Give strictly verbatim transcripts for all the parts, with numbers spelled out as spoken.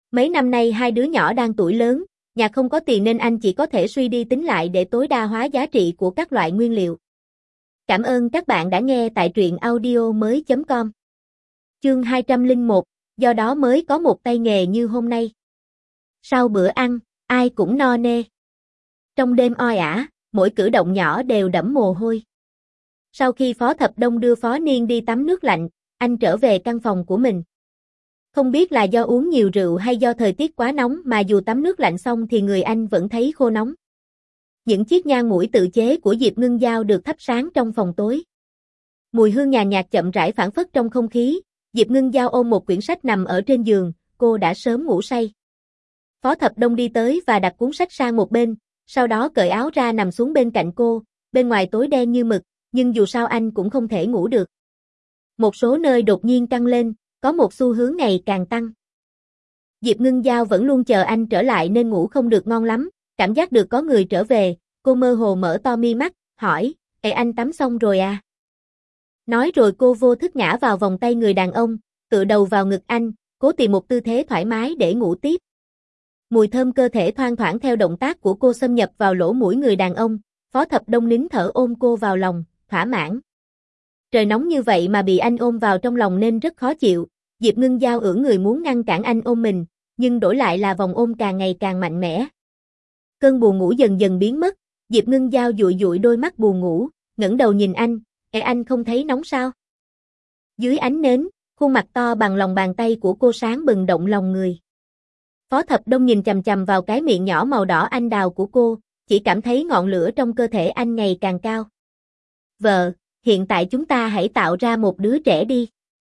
Mấy năm nay hai đứa nhỏ đang tuổi lớn, nhà không có tiền nên anh chỉ có thể suy đi tính lại để tối đa hóa giá trị của các loại nguyên liệu. Cảm ơn các bạn đã nghe tại truyện audio mới chấm com. Chương hai trăm lẻ một, do đó mới có một tay nghề như hôm nay. Sau bữa ăn, ai cũng no nê. Trong đêm oi ả, mỗi cử động nhỏ đều đẫm mồ hôi. Sau khi Phó Thập Đông đưa Phó Niên đi tắm nước lạnh, anh trở về căn phòng của mình. Không biết là do uống nhiều rượu hay do thời tiết quá nóng mà dù tắm nước lạnh xong thì người anh vẫn thấy khô nóng. Những chiếc nhang mũi tự chế của Diệp Ngưng Giao được thắp sáng trong phòng tối. Mùi hương nhàn nhạt chậm rãi phảng phất trong không khí, Diệp Ngưng Giao ôm một quyển sách nằm ở trên giường, cô đã sớm ngủ say. Phó Thập Đông đi tới và đặt cuốn sách sang một bên, sau đó cởi áo ra nằm xuống bên cạnh cô, bên ngoài tối đen như mực, nhưng dù sao anh cũng không thể ngủ được. Một số nơi đột nhiên căng lên, có một xu hướng ngày càng tăng. Diệp Ngưng Giao vẫn luôn chờ anh trở lại nên ngủ không được ngon lắm, cảm giác được có người trở về, cô mơ hồ mở to mi mắt, hỏi, "Ê anh tắm xong rồi à?" Nói rồi cô vô thức ngã vào vòng tay người đàn ông, tựa đầu vào ngực anh, cố tìm một tư thế thoải mái để ngủ tiếp. Mùi thơm cơ thể thoang thoảng theo động tác của cô xâm nhập vào lỗ mũi người đàn ông, Phó Thập Đông nín thở ôm cô vào lòng, thỏa mãn. Trời nóng như vậy mà bị anh ôm vào trong lòng nên rất khó chịu, Diệp Ngưng Giao ưỡn người muốn ngăn cản anh ôm mình, nhưng đổi lại là vòng ôm càng ngày càng mạnh mẽ. Cơn buồn ngủ dần dần biến mất, Diệp Ngưng Giao dụi dụi đôi mắt buồn ngủ, ngẩng đầu nhìn anh, "Ê anh không thấy nóng sao?" Dưới ánh nến, khuôn mặt to bằng lòng bàn tay của cô sáng bừng động lòng người. Phó Thập Đông nhìn chằm chằm vào cái miệng nhỏ màu đỏ anh đào của cô, chỉ cảm thấy ngọn lửa trong cơ thể anh ngày càng cao. "Vợ, hiện tại chúng ta hãy tạo ra một đứa trẻ đi."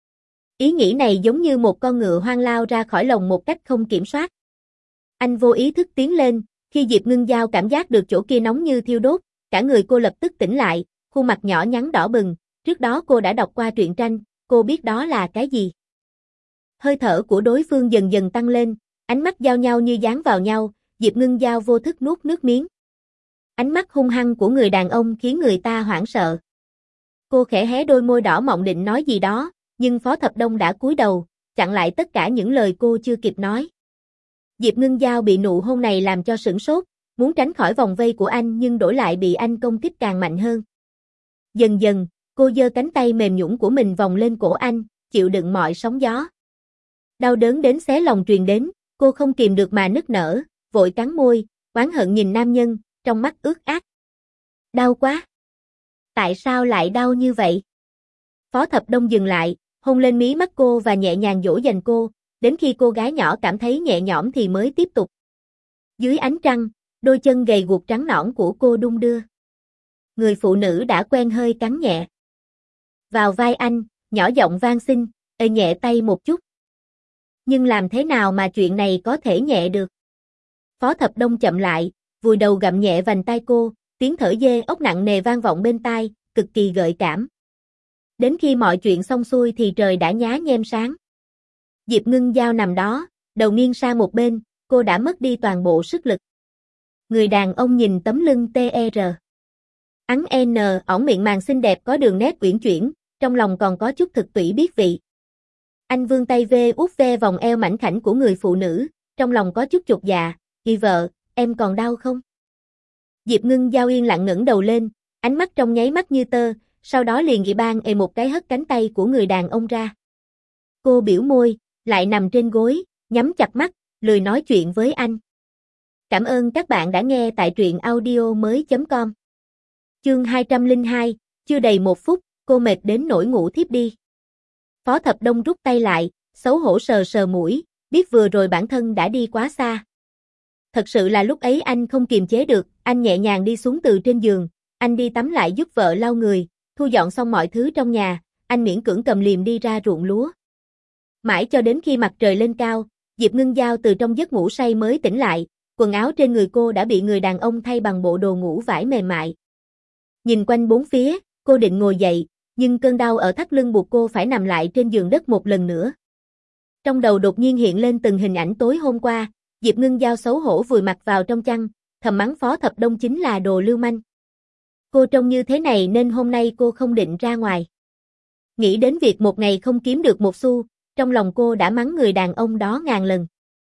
Ý nghĩ này giống như một con ngựa hoang lao ra khỏi lồng một cách không kiểm soát. Anh vô ý thức tiến lên, khi Diệp Ngưng Giao cảm giác được chỗ kia nóng như thiêu đốt, cả người cô lập tức tỉnh lại, khuôn mặt nhỏ nhắn đỏ bừng, trước đó cô đã đọc qua truyện tranh, cô biết đó là cái gì. Hơi thở của đối phương dần dần tăng lên, ánh mắt giao nhau như dán vào nhau, Diệp Ngưng Giao vô thức nuốt nước miếng. Ánh mắt hung hăng của người đàn ông khiến người ta hoảng sợ. Cô khẽ hé đôi môi đỏ mọng định nói gì đó, nhưng Phó Thập Đông đã cúi đầu, chặn lại tất cả những lời cô chưa kịp nói. Diệp Ngưng Giao bị nụ hôn này làm cho sửng sốt, muốn tránh khỏi vòng vây của anh nhưng đổi lại bị anh công kích càng mạnh hơn. Dần dần, cô giơ cánh tay mềm nhũn của mình vòng lên cổ anh, chịu đựng mọi sóng gió. Đau đớn đến xé lòng truyền đến, cô không kìm được mà nức nở, vội cắn môi, oán hận nhìn nam nhân, trong mắt ướt át. "Đau quá! Tại sao lại đau như vậy?" Phó Thập Đông dừng lại, hôn lên mí mắt cô và nhẹ nhàng dỗ dành cô, đến khi cô gái nhỏ cảm thấy nhẹ nhõm thì mới tiếp tục. Dưới ánh trăng, đôi chân gầy guộc trắng nõn của cô đung đưa. Người phụ nữ đã quen hơi cắn nhẹ vào vai anh, nhỏ giọng van xin, "Ê nhẹ tay một chút." Nhưng làm thế nào mà chuyện này có thể nhẹ được? Phó Thập Đông chậm lại, vùi đầu gặm nhẹ vành tai cô, tiếng thở dê ốc nặng nề vang vọng bên tai, cực kỳ gợi cảm. Đến khi mọi chuyện xong xuôi thì trời đã nhá nhem sáng. Diệp Ngưng Giao nằm đó, đầu nghiêng sang một bên, cô đã mất đi toàn bộ sức lực. Người đàn ông nhìn tấm lưng tê e rờ. Ắn N, ỏng miệng màng xinh đẹp có đường nét uyển chuyển, trong lòng còn có chút thực tủy biết vị. Anh vươn tay vê út ve vòng eo mảnh khảnh của người phụ nữ, trong lòng có chút chột dạ, "Chị vợ, em còn đau không?" Diệp Ngưng Giao yên lặng ngẩng đầu lên, ánh mắt trong nháy mắt như tơ, sau đó liền gị bang ề một cái hất cánh tay của người đàn ông ra. Cô biểu môi, lại nằm trên gối, nhắm chặt mắt, lười nói chuyện với anh. Cảm ơn các bạn đã nghe tại truyện audio mới chấm com. Chương hai trăm lẻ hai, chưa đầy một phút, cô mệt đến nỗi ngủ thiếp đi. Phó Thập Đông rút tay lại, xấu hổ sờ sờ mũi, biết vừa rồi bản thân đã đi quá xa. Thật sự là lúc ấy anh không kiềm chế được, anh nhẹ nhàng đi xuống từ trên giường, anh đi tắm lại giúp vợ lau người, thu dọn xong mọi thứ trong nhà, anh miễn cưỡng cầm liềm đi ra ruộng lúa. Mãi cho đến khi mặt trời lên cao, Diệp Ngưng Giao từ trong giấc ngủ say mới tỉnh lại, quần áo trên người cô đã bị người đàn ông thay bằng bộ đồ ngủ vải mềm mại. Nhìn quanh bốn phía, cô định ngồi dậy, nhưng cơn đau ở thắt lưng buộc cô phải nằm lại trên giường đất một lần nữa. Trong đầu đột nhiên hiện lên từng hình ảnh tối hôm qua, Diệp Ngưng Giao xấu hổ vùi mặt vào trong chăn, thầm mắng Phó Thập Đông chính là đồ lưu manh. Cô trông như thế này nên hôm nay cô không định ra ngoài. Nghĩ đến việc một ngày không kiếm được một xu, trong lòng cô đã mắng người đàn ông đó ngàn lần.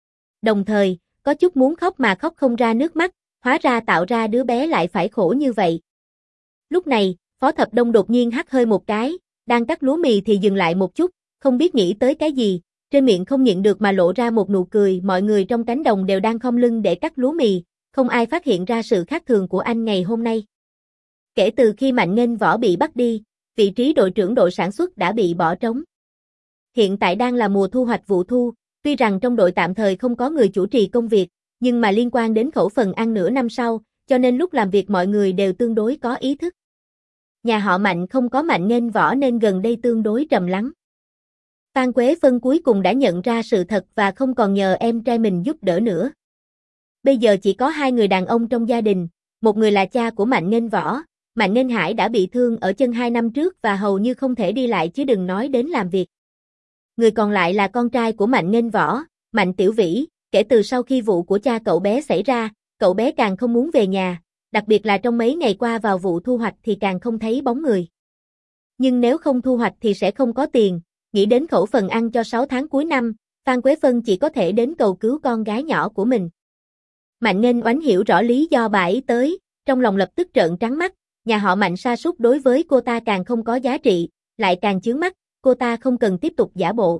Đồng thời, có chút muốn khóc mà khóc không ra nước mắt, hóa ra tạo ra đứa bé lại phải khổ như vậy. Lúc này, Phó Thập Đông đột nhiên hắt hơi một cái, đang cắt lúa mì thì dừng lại một chút, không biết nghĩ tới cái gì, trên miệng không nhịn được mà lộ ra một nụ cười, mọi người trong cánh đồng đều đang khom lưng để cắt lúa mì, không ai phát hiện ra sự khác thường của anh ngày hôm nay. Kể từ khi Mạnh Nghênh Võ bị bắt đi, vị trí đội trưởng đội sản xuất đã bị bỏ trống. Hiện tại đang là mùa thu hoạch vụ thu, tuy rằng trong đội tạm thời không có người chủ trì công việc, nhưng mà liên quan đến khẩu phần ăn nửa năm sau, cho nên lúc làm việc mọi người đều tương đối có ý thức. Nhà họ Mạnh không có Mạnh Nghênh Võ nên gần đây tương đối trầm lắng. Phan Quế Phân cuối cùng đã nhận ra sự thật và không còn nhờ em trai mình giúp đỡ nữa. Bây giờ chỉ có hai người đàn ông trong gia đình, một người là cha của Mạnh Nghênh Võ, Mạnh Nghênh Hải đã bị thương ở chân hai năm trước và hầu như không thể đi lại chứ đừng nói đến làm việc. Người còn lại là con trai của Mạnh Nghênh Võ, Mạnh Tiểu Vĩ, kể từ sau khi vụ của cha cậu bé xảy ra, cậu bé càng không muốn về nhà, đặc biệt là trong mấy ngày qua vào vụ thu hoạch thì càng không thấy bóng người. Nhưng nếu không thu hoạch thì sẽ không có tiền, nghĩ đến khẩu phần ăn cho sáu tháng cuối năm, Phan Quế Phân chỉ có thể đến cầu cứu con gái nhỏ của mình. Mạnh Nghênh Oánh hiểu rõ lý do bà ấy tới, trong lòng lập tức trợn trắng mắt, nhà họ Mạnh sa sút đối với cô ta càng không có giá trị, lại càng chướng mắt, cô ta không cần tiếp tục giả bộ.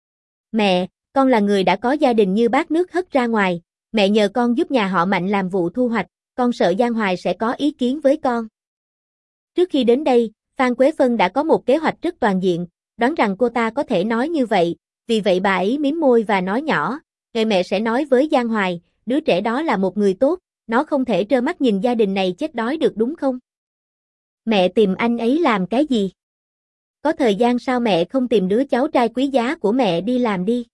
Mẹ, con là người đã có gia đình như bát nước hất ra ngoài, mẹ nhờ con giúp nhà họ Mạnh làm vụ thu hoạch, con sợ Giang Hoài sẽ có ý kiến với con. Trước khi đến đây, Phan Quế Phân đã có một kế hoạch rất toàn diện, đoán rằng cô ta có thể nói như vậy, vì vậy bà ấy mím môi và nói nhỏ, ngày mẹ sẽ nói với Giang Hoài, đứa trẻ đó là một người tốt, nó không thể trơ mắt nhìn gia đình này chết đói được đúng không? Mẹ tìm anh ấy làm cái gì? Có thời gian sao mẹ không tìm đứa cháu trai quý giá của mẹ đi làm đi?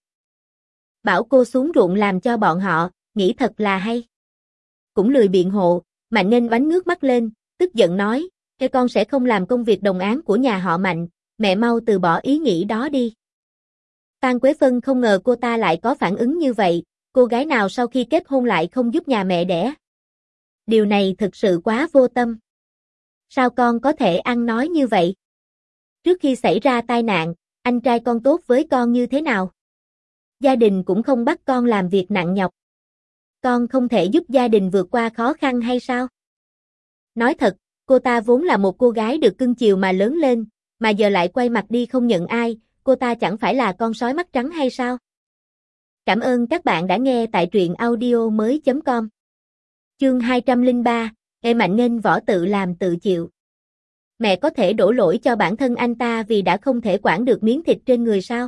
Bảo cô xuống ruộng làm cho bọn họ, nghĩ thật là hay. Cũng lười biện hộ, Mạnh Nghênh Oánh ngước mắt lên, tức giận nói, cái con sẽ không làm công việc đồng áng của nhà họ Mạnh, mẹ mau từ bỏ ý nghĩ đó đi. Phan Quế Phân không ngờ cô ta lại có phản ứng như vậy, cô gái nào sau khi kết hôn lại không giúp nhà mẹ đẻ. Điều này thực sự quá vô tâm. Sao con có thể ăn nói như vậy? Trước khi xảy ra tai nạn, anh trai con tốt với con như thế nào? Gia đình cũng không bắt con làm việc nặng nhọc. Con không thể giúp gia đình vượt qua khó khăn hay sao? Nói thật, cô ta vốn là một cô gái được cưng chiều mà lớn lên, mà giờ lại quay mặt đi không nhận ai, cô ta chẳng phải là con sói mắt trắng hay sao? Cảm ơn các bạn đã nghe tại truyện audio mới chấm com. Chương hai trăm lẻ ba, Ê Mạnh Nghênh Võ tự làm tự chịu. Mẹ có thể đổ lỗi cho bản thân anh ta vì đã không thể quản được miếng thịt trên người sao?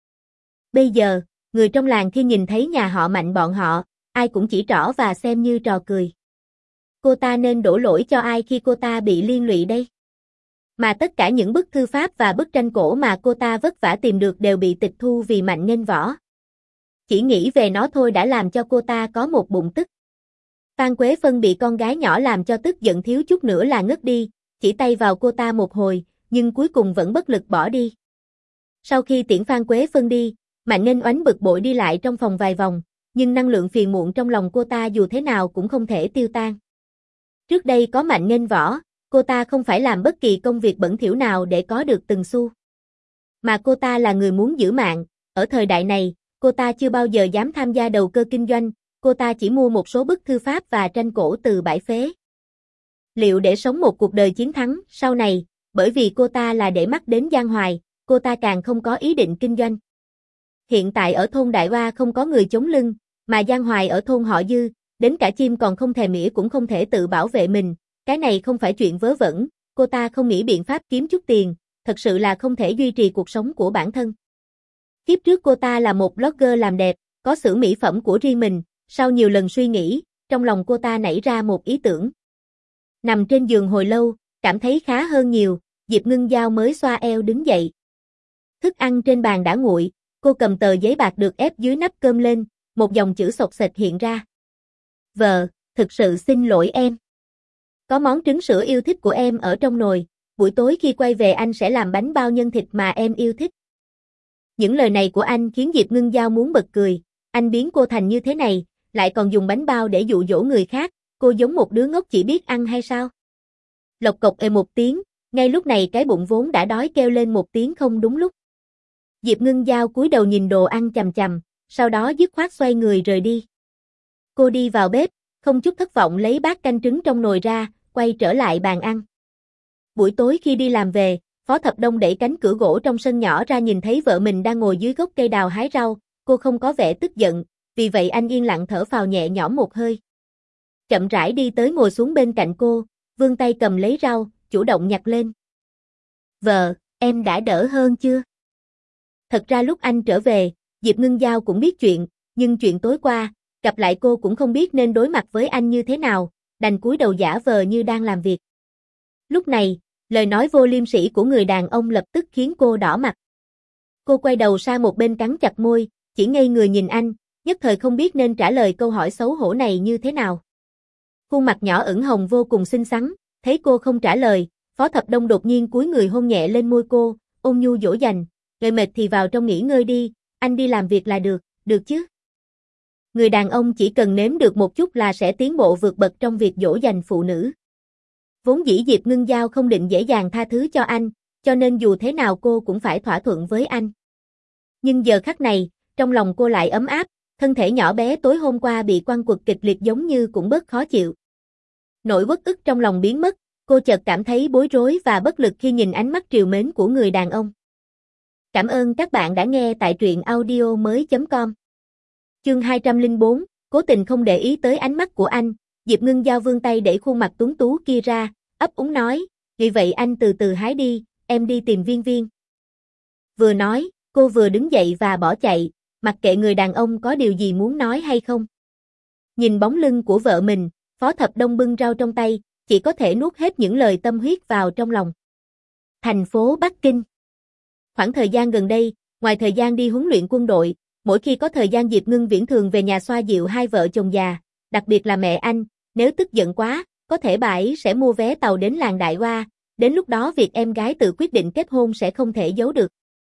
Bây giờ, người trong làng khi nhìn thấy nhà họ Mạnh bọn họ, ai cũng chỉ trỏ và xem như trò cười. Cô ta nên đổ lỗi cho ai khi cô ta bị liên lụy đây? Mà tất cả những bức thư pháp và bức tranh cổ mà cô ta vất vả tìm được đều bị tịch thu vì Mạnh Nghênh Võ. Chỉ nghĩ về nó thôi đã làm cho cô ta có một bụng tức. Phan Quế Phân bị con gái nhỏ làm cho tức giận thiếu chút nữa là ngất đi, chỉ tay vào cô ta một hồi, nhưng cuối cùng vẫn bất lực bỏ đi. Sau khi tiễn Phan Quế Phân đi, Mạnh Nghênh Oánh bực bội đi lại trong phòng vài vòng, nhưng năng lượng phiền muộn trong lòng cô ta dù thế nào cũng không thể tiêu tan. Trước đây có Mạnh Nghênh Võ, cô ta không phải làm bất kỳ công việc bẩn thỉu nào để có được từng xu. Mà cô ta là người muốn giữ mạng, ở thời đại này, cô ta chưa bao giờ dám tham gia đầu cơ kinh doanh, cô ta chỉ mua một số bức thư pháp và tranh cổ từ bãi phế. Liệu để sống một cuộc đời chiến thắng sau này, bởi vì cô ta là để mắt đến Giang Hoài, cô ta càng không có ý định kinh doanh. Hiện tại ở thôn Đại Hoa không có người chống lưng, mà Giang Hoài ở thôn họ Dư, đến cả chim còn không thèm mỉa cũng không thể tự bảo vệ mình, cái này không phải chuyện vớ vẩn, cô ta không nghĩ biện pháp kiếm chút tiền, thật sự là không thể duy trì cuộc sống của bản thân. Kiếp trước cô ta là một blogger làm đẹp, có xưởng mỹ phẩm của riêng mình, sau nhiều lần suy nghĩ, trong lòng cô ta nảy ra một ý tưởng. Nằm trên giường hồi lâu, cảm thấy khá hơn nhiều, Diệp Ngưng Giao mới xoa eo đứng dậy. Thức ăn trên bàn đã nguội, cô cầm tờ giấy bạc được ép dưới nắp cơm lên, một dòng chữ sộc sệt hiện ra. Vợ, thực sự xin lỗi em. Có món trứng sữa yêu thích của em ở trong nồi, buổi tối khi quay về anh sẽ làm bánh bao nhân thịt mà em yêu thích. Những lời này của anh khiến Diệp Ngưng Giao muốn bật cười, anh biến cô thành như thế này, lại còn dùng bánh bao để dụ dỗ người khác, cô giống một đứa ngốc chỉ biết ăn hay sao? Lộc cộc ê một tiếng, ngay lúc này cái bụng vốn đã đói kêu lên một tiếng không đúng lúc. Diệp Ngưng Giao cúi đầu nhìn đồ ăn chằm chằm, sau đó dứt khoát xoay người rời đi. Cô đi vào bếp, không chút thất vọng lấy bát canh trứng trong nồi ra, quay trở lại bàn ăn. Buổi tối khi đi làm về, Phó Thập Đông đẩy cánh cửa gỗ trong sân nhỏ ra nhìn thấy vợ mình đang ngồi dưới gốc cây đào hái rau, cô không có vẻ tức giận, vì vậy anh yên lặng thở phào nhẹ nhõm một hơi. Chậm rãi đi tới ngồi xuống bên cạnh cô, vươn tay cầm lấy rau, chủ động nhặt lên. Vợ, em đã đỡ hơn chưa? Thật ra lúc anh trở về, Diệp Ngưng Giao cũng biết chuyện, nhưng chuyện tối qua, gặp lại cô cũng không biết nên đối mặt với anh như thế nào, đành cúi đầu giả vờ như đang làm việc. Lúc này, lời nói vô liêm sỉ của người đàn ông lập tức khiến cô đỏ mặt. Cô quay đầu sang một bên cắn chặt môi, chỉ ngây người nhìn anh, nhất thời không biết nên trả lời câu hỏi xấu hổ này như thế nào. Khuôn mặt nhỏ ửng hồng vô cùng xinh xắn, thấy cô không trả lời, Phó Thập Đông đột nhiên cúi người hôn nhẹ lên môi cô, ôn nhu dỗ dành, "Người mệt thì vào trong nghỉ ngơi đi, anh đi làm việc là được, được chứ?" Người đàn ông chỉ cần nếm được một chút là sẽ tiến bộ vượt bậc trong việc dỗ dành phụ nữ. Vốn dĩ Diệp Ngưng Giao không định dễ dàng tha thứ cho anh, cho nên dù thế nào cô cũng phải thỏa thuận với anh. Nhưng giờ khắc này, trong lòng cô lại ấm áp, thân thể nhỏ bé tối hôm qua bị quăng quật kịch liệt giống như cũng bớt khó chịu. Nỗi uất ức trong lòng biến mất, cô chợt cảm thấy bối rối và bất lực khi nhìn ánh mắt trìu mến của người đàn ông. Cảm ơn các bạn đã nghe tại truyện audio mới chấm com. Chương hai trăm lẻ bốn, cố tình không để ý tới ánh mắt của anh, Diệp Ngưng Giao vươn tay để khuôn mặt tuấn tú kia ra, ấp úng nói, "Vì vậy anh từ từ hái đi, em đi tìm Viên Viên." Vừa nói, cô vừa đứng dậy và bỏ chạy, mặc kệ người đàn ông có điều gì muốn nói hay không. Nhìn bóng lưng của vợ mình, Phó Thập Đông bưng rau trong tay, chỉ có thể nuốt hết những lời tâm huyết vào trong lòng. Thành phố Bắc Kinh. Khoảng thời gian gần đây, ngoài thời gian đi huấn luyện quân đội, mỗi khi có thời gian Diệp Ngưng Viễn thường về nhà xoa dịu hai vợ chồng già, đặc biệt là mẹ anh, nếu tức giận quá, có thể bà ấy sẽ mua vé tàu đến làng Đại Hoa, đến lúc đó việc em gái tự quyết định kết hôn sẽ không thể giấu được.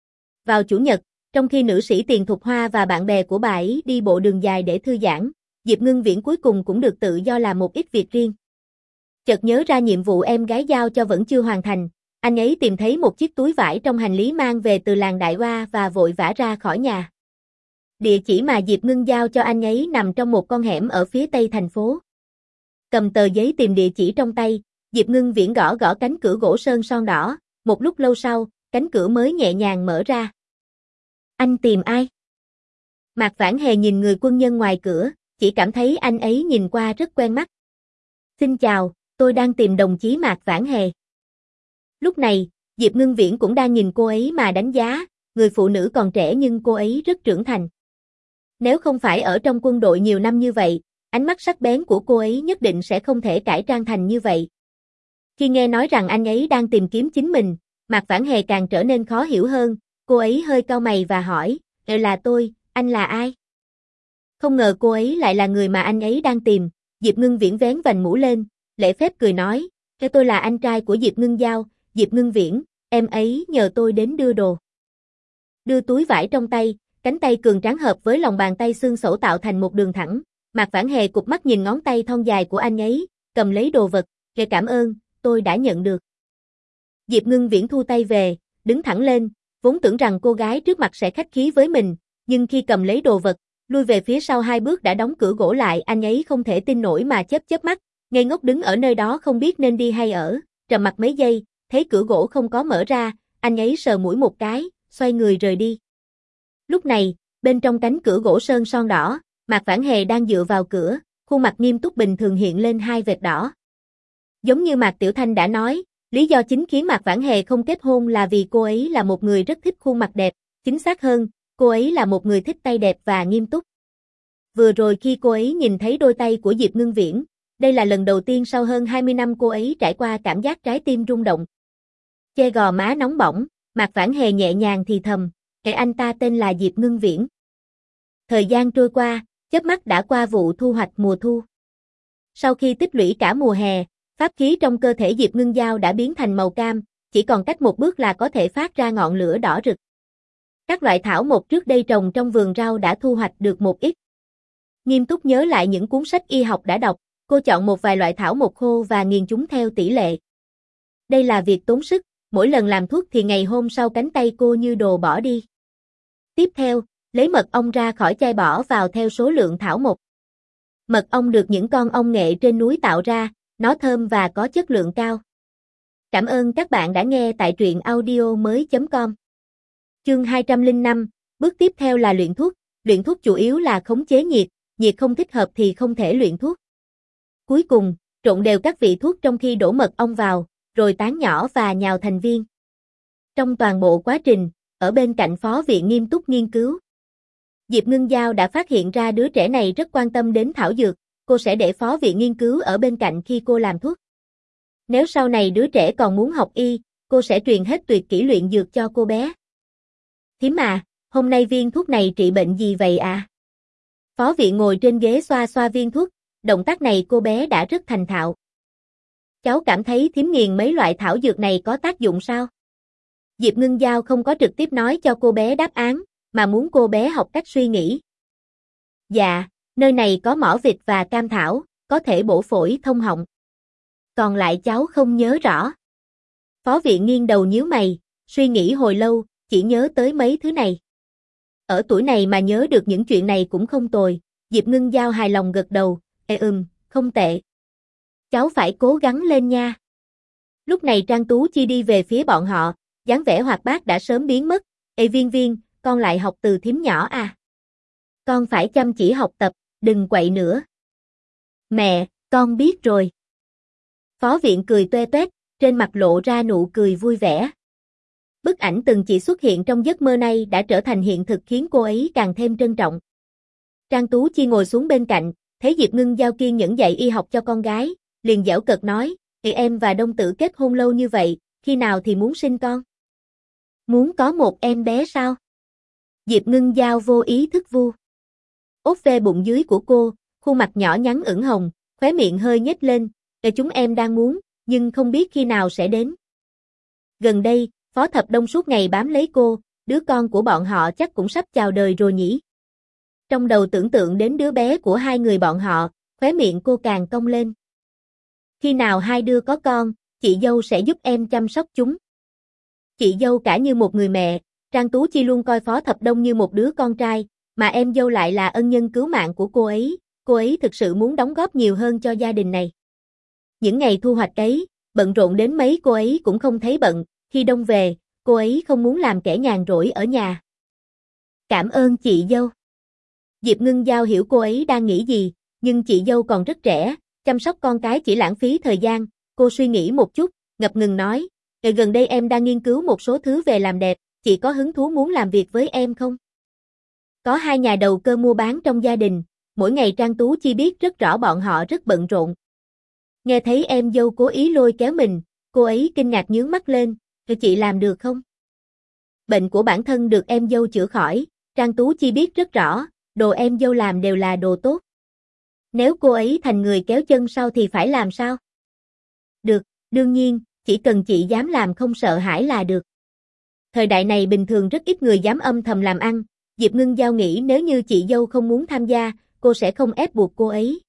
Vào Chủ nhật, trong khi nữ sĩ Tiền Thục Hoa và bạn bè của bà ấy đi bộ đường dài để thư giãn, Diệp Ngưng Viễn cuối cùng cũng được tự do làm một ít việc riêng. Chợt nhớ ra nhiệm vụ em gái giao cho vẫn chưa hoàn thành, anh ấy tìm thấy một chiếc túi vải trong hành lý mang về từ làng Đại Hoa và vội vã ra khỏi nhà. Địa chỉ mà Diệp Ngưng giao cho anh ấy nằm trong một con hẻm ở phía tây thành phố. Cầm tờ giấy tìm địa chỉ trong tay, Diệp Ngưng Viễn gõ gõ cánh cửa gỗ sơn son đỏ, một lúc lâu sau, cánh cửa mới nhẹ nhàng mở ra. Anh tìm ai? Mạc Vãn Hề nhìn người quân nhân ngoài cửa, chỉ cảm thấy anh ấy nhìn qua rất quen mắt. Xin chào, tôi đang tìm đồng chí Mạc Vãn Hề. Lúc này, Diệp Ngưng Viễn cũng đang nhìn cô ấy mà đánh giá, người phụ nữ còn trẻ nhưng cô ấy rất trưởng thành. Nếu không phải ở trong quân đội nhiều năm như vậy, ánh mắt sắc bén của cô ấy nhất định sẽ không thể cải trang thành như vậy. Khi nghe nói rằng anh ấy đang tìm kiếm chính mình, Mạc Vãn Hề càng trở nên khó hiểu hơn, cô ấy hơi cau mày và hỏi, "Ờ là tôi, anh là ai?" Không ngờ cô ấy lại là người mà anh ấy đang tìm, Diệp Ngưng Viễn vén vành mũ lên, lễ phép cười nói, "Cho tôi là anh trai của Diệp Ngưng Giao, Diệp Ngưng Viễn, em ấy nhờ tôi đến đưa đồ." Đưa túi vải trong tay, cánh tay cường tráng hợp với lòng bàn tay xương xẩu tạo thành một đường thẳng, Mạc Vãn Hề cụp mắt nhìn ngón tay thon dài của anh ấy, cầm lấy đồ vật, "Kệ cảm ơn, tôi đã nhận được." Diệp Ngưng Viễn thu tay về, đứng thẳng lên, vốn tưởng rằng cô gái trước mặt sẽ khách khí với mình, nhưng khi cầm lấy đồ vật, lui về phía sau hai bước đã đóng cửa gỗ lại, anh ấy không thể tin nổi mà chớp chớp mắt, ngây ngốc đứng ở nơi đó không biết nên đi hay ở, trầm mặc mấy giây, thấy cửa gỗ không có mở ra, anh ấy sờ mũi một cái, xoay người rời đi. Lúc này, bên trong cánh cửa gỗ sơn son đỏ, Mạc Vãn Hề đang dựa vào cửa, khuôn mặt nghiêm túc bình thường hiện lên hai vệt đỏ. Giống như Mạc Tiểu Thanh đã nói, lý do chính khiến Mạc Vãn Hề không kết hôn là vì cô ấy là một người rất thích khuôn mặt đẹp, chính xác hơn, cô ấy là một người thích tay đẹp và nghiêm túc. Vừa rồi khi cô ấy nhìn thấy đôi tay của Diệp Ngưng Viễn, đây là lần đầu tiên sau hơn hai mươi năm cô ấy trải qua cảm giác trái tim rung động. Che gò má nóng bỏng, Mạc Vãn Hề nhẹ nhàng thì thầm, "Kẻ anh ta tên là Diệp Ngưng Viễn." Thời gian trôi qua, chớp mắt đã qua vụ thu hoạch mùa thu. Sau khi tích lũy cả mùa hè, pháp khí trong cơ thể Diệp Ngưng Giao đã biến thành màu cam, chỉ còn cách một bước là có thể phát ra ngọn lửa đỏ rực. Các loại thảo mộc trước đây trồng trong vườn rau đã thu hoạch được một ít. Nghiêm túc nhớ lại những cuốn sách y học đã đọc, cô chọn một vài loại thảo mộc khô và nghiền chúng theo tỷ lệ. Đây là việc tốn sức, mỗi lần làm thuốc thì ngày hôm sau cánh tay cô như đồ bỏ đi. Tiếp theo, lấy mật ong ra khỏi chai bỏ vào theo số lượng thảo mộc. Mật ong được những con ong nghệ trên núi tạo ra, nó thơm và có chất lượng cao. Cảm ơn các bạn đã nghe tại truyện audio mới.com. Chương hai trăm lẻ năm, bước tiếp theo là luyện thuốc. Luyện thuốc chủ yếu là khống chế nhiệt, nhiệt không thích hợp thì không thể luyện thuốc. Cuối cùng, trộn đều các vị thuốc trong khi đổ mật ong vào, rồi tán nhỏ và nhào thành viên. Trong toàn bộ quá trình, ở bên cạnh phó viện nghiêm túc nghiên cứu. Diệp Ngưng Giao đã phát hiện ra đứa trẻ này rất quan tâm đến thảo dược, cô sẽ để phó viện nghiên cứu ở bên cạnh khi cô làm thuốc. Nếu sau này đứa trẻ còn muốn học y, cô sẽ truyền hết tuyệt kỹ luyện dược cho cô bé. Thím à, hôm nay viên thuốc này trị bệnh gì vậy à? Phó viện ngồi trên ghế xoa xoa viên thuốc, động tác này cô bé đã rất thành thạo. Cháu cảm thấy thím nghiền mấy loại thảo dược này có tác dụng sao? Diệp Ngưng Giao không có trực tiếp nói cho cô bé đáp án, mà muốn cô bé học cách suy nghĩ. Dạ, nơi này có mỏ vịt và cam thảo, có thể bổ phổi thông họng. Còn lại cháu không nhớ rõ. Phó viện nghiêng đầu nhíu mày, suy nghĩ hồi lâu, chỉ nhớ tới mấy thứ này. Ở tuổi này mà nhớ được những chuyện này cũng không tồi. Diệp Ngưng Giao hài lòng gật đầu, ê ừm, không tệ. Cháu phải cố gắng lên nha. Lúc này Trang Tú Chi đi về phía bọn họ, dáng vẻ hoạt bát đã sớm biến mất. Ê Viên Viên, con lại học từ thím nhỏ à? Con phải chăm chỉ học tập, đừng quậy nữa. Mẹ, con biết rồi. Phó viện cười toe toét, trên mặt lộ ra nụ cười vui vẻ. Bức ảnh từng chỉ xuất hiện trong giấc mơ này đã trở thành hiện thực khiến cô ấy càng thêm trân trọng. Trang Tú Chi ngồi xuống bên cạnh, thấy Diệp Ngưng Giao kiên nhẫn dạy y học cho con gái, liền giễu cợt nói, thì em và Đông Tử kết hôn lâu như vậy, khi nào thì muốn sinh con? Muốn có một em bé sao? Diệp Ngưng Giao vô ý thức vu. Ốt ve bụng dưới của cô, khuôn mặt nhỏ nhắn ửng hồng, khóe miệng hơi nhếch lên, để chúng em đang muốn, nhưng không biết khi nào sẽ đến. Gần đây, Phó Thập Đông suốt ngày bám lấy cô, đứa con của bọn họ chắc cũng sắp chào đời rồi nhỉ. Trong đầu tưởng tượng đến đứa bé của hai người bọn họ, khóe miệng cô càng cong lên. Khi nào hai đứa có con, chị dâu sẽ giúp em chăm sóc chúng. Chị dâu cả như một người mẹ, Trang Tú Chi luôn coi Phó Thập Đông như một đứa con trai, mà em dâu lại là ân nhân cứu mạng của cô ấy, cô ấy thực sự muốn đóng góp nhiều hơn cho gia đình này. Những ngày thu hoạch ấy, bận rộn đến mấy cô ấy cũng không thấy bận, khi đông về, cô ấy không muốn làm kẻ nhàn rỗi ở nhà. Cảm ơn chị dâu. Diệp Ngưng Giao hiểu cô ấy đang nghĩ gì, nhưng chị dâu còn rất trẻ, chăm sóc con cái chỉ lãng phí thời gian, cô suy nghĩ một chút, ngập ngừng nói, gần đây em đang nghiên cứu một số thứ về làm đẹp, chị có hứng thú muốn làm việc với em không? Có hai nhà đầu cơ mua bán trong gia đình, mỗi ngày Trang Tú Chi biết rất rõ bọn họ rất bận rộn. Nghe thấy em dâu cố ý lôi kéo mình, cô ấy kinh ngạc nhướng mắt lên, chị làm được không? Bệnh của bản thân được em dâu chữa khỏi, Trang Tú Chi biết rất rõ, đồ em dâu làm đều là đồ tốt. Nếu cô ấy thành người kéo chân sau thì phải làm sao? Được, đương nhiên, chỉ cần chị dám làm không sợ hãi là được. Thời đại này bình thường rất ít người dám âm thầm làm ăn, Diệp Ngưng Giao nghĩ nếu như chị dâu không muốn tham gia, cô sẽ không ép buộc cô ấy.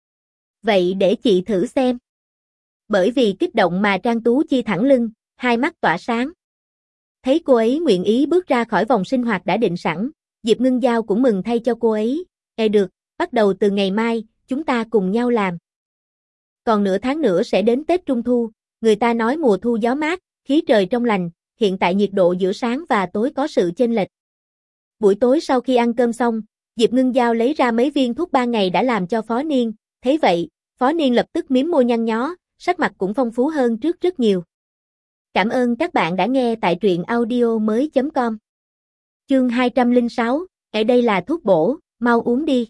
Vậy để chị thử xem. Bởi vì kích động mà Trang Tú Chi thẳng lưng, hai mắt tỏa sáng. Thấy cô ấy nguyện ý bước ra khỏi vòng sinh hoạt đã định sẵn, Diệp Ngưng Giao cũng mừng thay cho cô ấy. Ê được, bắt đầu từ ngày mai, chúng ta cùng nhau làm. Còn nửa tháng nữa sẽ đến Tết Trung Thu, người ta nói mùa thu gió mát, khí trời trong lành, hiện tại nhiệt độ giữa sáng và tối có sự chênh lệch. Buổi tối sau khi ăn cơm xong, Diệp Ngưng Giao lấy ra mấy viên thuốc ba ngày đã làm cho Phó Niên, thấy vậy, Phó Niên lập tức mím môi nhăn nhó, sắc mặt cũng phong phú hơn trước rất nhiều. Cảm ơn các bạn đã nghe tại truyện audio mới.com. Chương hai trăm lẻ sáu, ở đây là thuốc bổ, mau uống đi.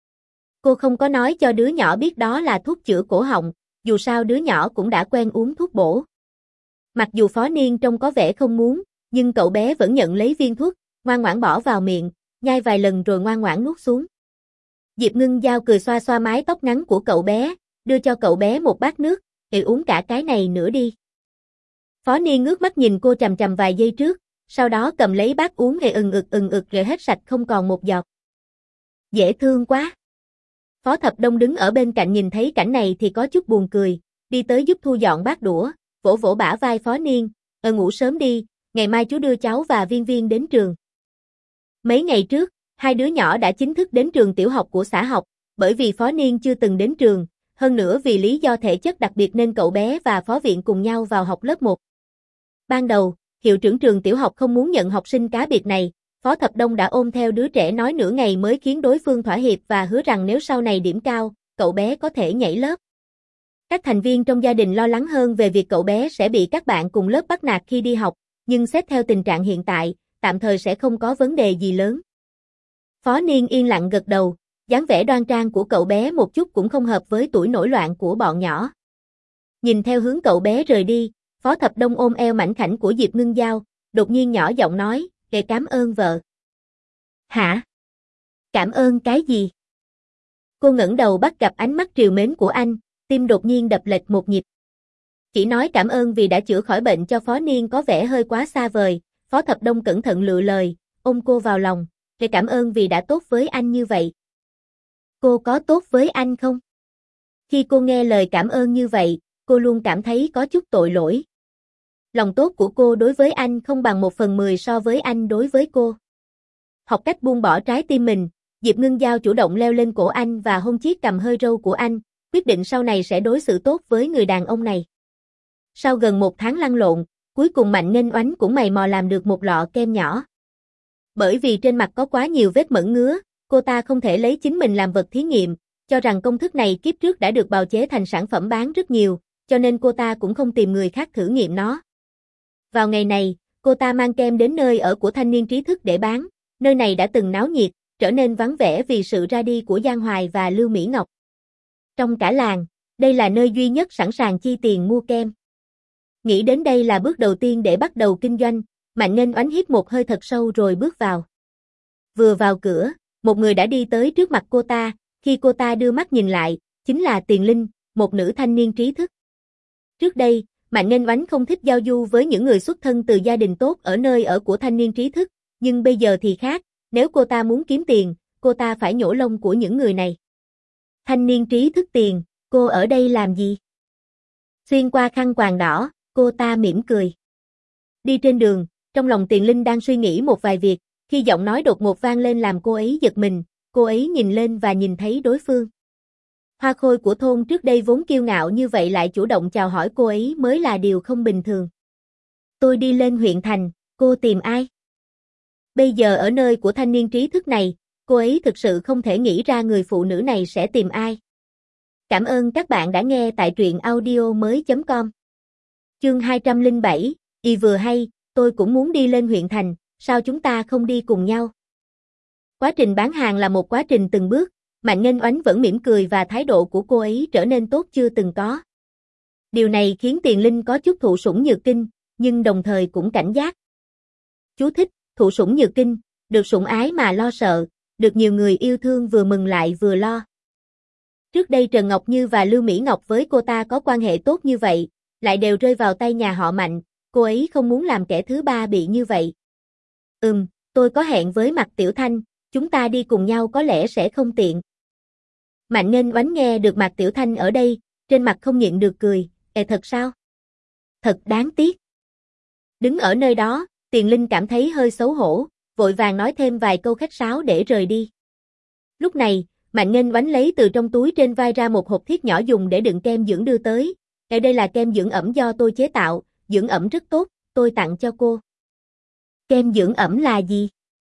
Cô không có nói cho đứa nhỏ biết đó là thuốc chữa cổ họng, dù sao đứa nhỏ cũng đã quen uống thuốc bổ. Mặc dù Phó Niên trông có vẻ không muốn, nhưng cậu bé vẫn nhận lấy viên thuốc, ngoan ngoãn bỏ vào miệng, nhai vài lần rồi ngoan ngoãn nuốt xuống. Diệp Ngưng Giao cười xoa xoa mái tóc ngắn của cậu bé, đưa cho cậu bé một bát nước, "Thì uống cả cái này nữa đi." Phó Niên ngước mắt nhìn cô trầm trầm vài giây trước, sau đó cầm lấy bát uống thì ừng ực ừng ực rồi hết sạch không còn một giọt. Dễ thương quá. Phó Thập Đông đứng ở bên cạnh nhìn thấy cảnh này thì có chút buồn cười, đi tới giúp thu dọn bát đũa, vỗ vỗ bả vai Phó Niên, "Ờ ngủ sớm đi, ngày mai chú đưa cháu và Viên Viên đến trường." Mấy ngày trước, Hai đứa nhỏ đã chính thức đến trường tiểu học của xã học, bởi vì Phó Niên chưa từng đến trường, hơn nữa vì lý do thể chất đặc biệt nên cậu bé và Phó Viện cùng nhau vào học lớp một. Ban đầu, hiệu trưởng trường tiểu học không muốn nhận học sinh cá biệt này, Phó Thập Đông đã ôm theo đứa trẻ nói nửa ngày mới khiến đối phương thỏa hiệp và hứa rằng nếu sau này điểm cao, cậu bé có thể nhảy lớp. Các thành viên trong gia đình lo lắng hơn về việc cậu bé sẽ bị các bạn cùng lớp bắt nạt khi đi học, nhưng xét theo tình trạng hiện tại, tạm thời sẽ không có vấn đề gì lớn. Phó Niên yên lặng gật đầu, dáng vẻ đoan trang của cậu bé một chút cũng không hợp với tuổi nổi loạn của bọn nhỏ. Nhìn theo hướng cậu bé rời đi, Phó Thập Đông ôm eo mảnh khảnh của Diệp Ngưng Giao, đột nhiên nhỏ giọng nói, "Kệ cảm ơn vợ." "Hả? Cảm ơn cái gì?" Cô ngẩng đầu bắt gặp ánh mắt trìu mến của anh, tim đột nhiên đập lệch một nhịp. Chỉ nói cảm ơn vì đã chữa khỏi bệnh cho Phó Niên có vẻ hơi quá xa vời, Phó Thập Đông cẩn thận lựa lời, ôm cô vào lòng, "Kệ cảm ơn vì đã tốt với anh như vậy." "Cô có tốt với anh không?" Khi cô nghe lời cảm ơn như vậy, cô luôn cảm thấy có chút tội lỗi. Lòng tốt của cô đối với anh không bằng một phần mười so với anh đối với cô. Học cách buông bỏ trái tim mình, Diệp Ngưng Giao chủ động leo lên cổ anh và hôn chiếc cằm hơi râu của anh, quyết định sau này sẽ đối xử tốt với người đàn ông này. Sau gần một tháng lăn lộn, cuối cùng Mạnh Nghênh Oánh cũng mày mò làm được một lọ kem nhỏ. Bởi vì trên mặt có quá nhiều vết mẩn ngứa, cô ta không thể lấy chính mình làm vật thí nghiệm, cho rằng công thức này kiếp trước đã được bào chế thành sản phẩm bán rất nhiều, cho nên cô ta cũng không tìm người khác thử nghiệm nó. Vào ngày này, cô ta mang kem đến nơi ở của thanh niên trí thức để bán, nơi này đã từng náo nhiệt, trở nên vắng vẻ vì sự ra đi của Giang Hoài và Lưu Mỹ Ngọc. Trong cả làng, đây là nơi duy nhất sẵn sàng chi tiền mua kem. Nghĩ đến đây là bước đầu tiên để bắt đầu kinh doanh, Mạnh Nghênh Oánh hít một hơi thật sâu rồi bước vào. Vừa vào cửa, một người đã đi tới trước mặt cô ta, khi cô ta đưa mắt nhìn lại, chính là Tiền Linh, một nữ thanh niên trí thức. Trước đây, Mạnh Nghênh Oánh không thích giao du với những người xuất thân từ gia đình tốt ở nơi ở của thanh niên trí thức, nhưng bây giờ thì khác, nếu cô ta muốn kiếm tiền, cô ta phải nhổ lông của những người này. Thanh niên trí thức Tiền, cô ở đây làm gì? Xuyên qua khăn quàng đỏ, cô ta mỉm cười. Đi trên đường, trong lòng Tiền Linh đang suy nghĩ một vài việc, khi giọng nói đột ngột vang lên làm cô ấy giật mình, cô ấy nhìn lên và nhìn thấy đối phương. Hoa khôi của thôn trước đây vốn kiêu ngạo như vậy lại chủ động chào hỏi cô ấy mới là điều không bình thường. "Tôi đi lên huyện thành, cô tìm ai?" Bây giờ ở nơi của thanh niên trí thức này, cô ấy thực sự không thể nghĩ ra người phụ nữ này sẽ tìm ai. Cảm ơn các bạn đã nghe tại truyện audio mới chấm com. Chương hai trăm lẻ bảy, y vừa hay, tôi cũng muốn đi lên huyện thành, sao chúng ta không đi cùng nhau? Quá trình bán hàng là một quá trình từng bước, Mạnh Nghênh Oánh vẫn mỉm cười và thái độ của cô ấy trở nên tốt chưa từng có. Điều này khiến Tiền Linh có chút thụ sủng nhược kinh, nhưng đồng thời cũng cảnh giác. Chú thích, thụ sủng nhược kinh, được sủng ái mà lo sợ, được nhiều người yêu thương vừa mừng lại vừa lo. Trước đây Trần Ngọc Như và Lưu Mỹ Ngọc với cô ta có quan hệ tốt như vậy, lại đều rơi vào tay nhà họ Mạnh, cô ấy không muốn làm kẻ thứ ba bị như vậy. Ừm, tôi có hẹn với Mạc Tiểu Thanh, chúng ta đi cùng nhau có lẽ sẽ không tiện. Mạnh Nghênh Oánh nghe được Mạc Tiểu Thanh ở đây, trên mặt không nhịn được cười, "Ê thật sao? Thật đáng tiếc." Đứng ở nơi đó, Tiền Linh cảm thấy hơi xấu hổ, vội vàng nói thêm vài câu khách sáo để rời đi. Lúc này, Mạnh Nghênh Oánh lấy từ trong túi trên vai ra một hộp thiết nhỏ dùng để đựng kem dưỡng đưa tới. "Ở đây là kem dưỡng ẩm do tôi chế tạo, dưỡng ẩm rất tốt, tôi tặng cho cô." Kem dưỡng ẩm là gì?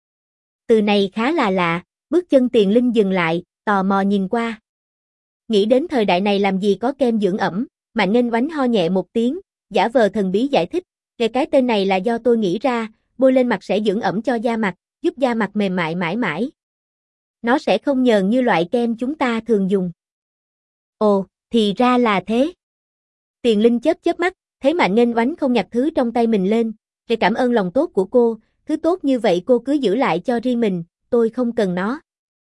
Từ này khá là lạ, bước chân Tiền Linh dừng lại, tò mò nhìn qua. Nghĩ đến thời đại này làm gì có kem dưỡng ẩm, Mạnh Nghênh Oánh ho nhẹ một tiếng, giả vờ thần bí giải thích, "Cái cái tên này là do tôi nghĩ ra, bôi lên mặt sẽ dưỡng ẩm cho da mặt, giúp da mặt mềm mại mãi mãi. Nó sẽ không nhờn như loại kem chúng ta thường dùng." Ồ, thì ra là thế. Tiền Linh chớp chớp mắt, thấy Mạnh Nghênh Oánh không nhặt thứ trong tay mình lên, "Để cảm ơn lòng tốt của cô, thứ tốt như vậy cô cứ giữ lại cho riêng mình, tôi không cần nó."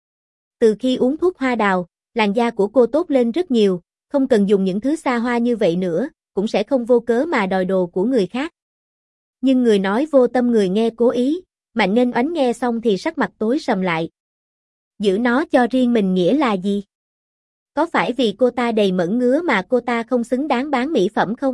Từ khi uống thuốc hoa đào, làn da của cô tốt lên rất nhiều, không cần dùng những thứ xa hoa như vậy nữa, cũng sẽ không vô cớ mà đòi đồ của người khác. Nhưng người nói vô tâm người nghe cố ý, Mạnh Nghênh Oánh nghe xong thì sắc mặt tối sầm lại. Giữ nó cho riêng mình nghĩa là gì? Có phải vì cô ta đầy mẩn ngứa mà cô ta không xứng đáng bán mỹ phẩm không?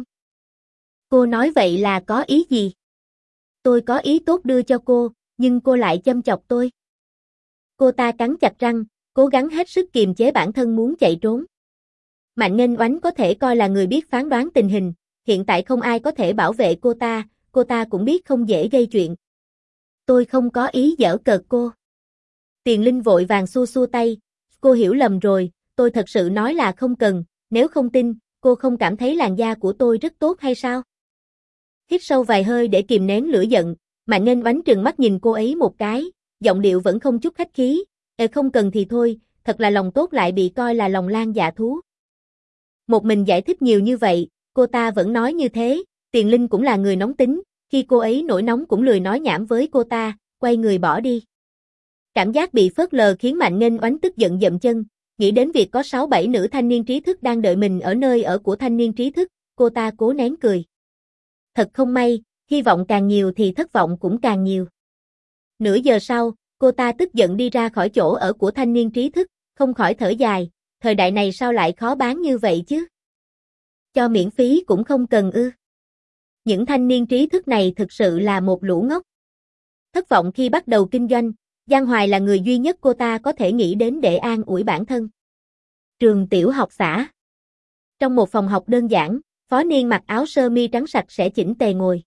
Cô nói vậy là có ý gì? Tôi có ý tốt đưa cho cô, nhưng cô lại châm chọc tôi. Cô ta cắn chặt răng, cố gắng hết sức kiềm chế bản thân muốn chạy trốn. Mạnh Nghênh Oánh có thể coi là người biết phán đoán tình hình, hiện tại không ai có thể bảo vệ cô ta, cô ta cũng biết không dễ gây chuyện. Tôi không có ý giở cợt cô. Tiền Linh vội vàng xua xua tay, cô hiểu lầm rồi, tôi thật sự nói là không cần, nếu không tin, cô không cảm thấy làn da của tôi rất tốt hay sao? Hít sâu vài hơi để kìm nén lửa giận, Mạnh Nghênh Oánh trừng mắt nhìn cô ấy một cái, giọng điệu vẫn không chút khách khí, "Ờ không cần thì thôi, thật là lòng tốt lại bị coi là lòng lang dạ thú." Một mình giải thích nhiều như vậy, cô ta vẫn nói như thế, Tiền Linh cũng là người nóng tính, khi cô ấy nổi nóng cũng lười nói nhảm với cô ta, quay người bỏ đi. Cảm giác bị phớt lờ khiến Mạnh Nghênh Oánh tức giận dậm chân, nghĩ đến việc có sáu bảy nữ thanh niên trí thức đang đợi mình ở nơi ở của thanh niên trí thức, cô ta cố nén cười. Thật không may, hy vọng càng nhiều thì thất vọng cũng càng nhiều. Nửa giờ sau, cô ta tức giận đi ra khỏi chỗ ở của thanh niên trí thức, không khỏi thở dài, thời đại này sao lại khó bán như vậy chứ? Cho miễn phí cũng không cần ư. Những thanh niên trí thức này thực sự là một lũ ngốc. Thất vọng khi bắt đầu kinh doanh, Giang Hoài là người duy nhất cô ta có thể nghĩ đến để an ủi bản thân. Trường tiểu học xã. Trong một phòng học đơn giản, Phó Niên mặc áo sơ mi trắng sạch sẽ chỉnh tề ngồi.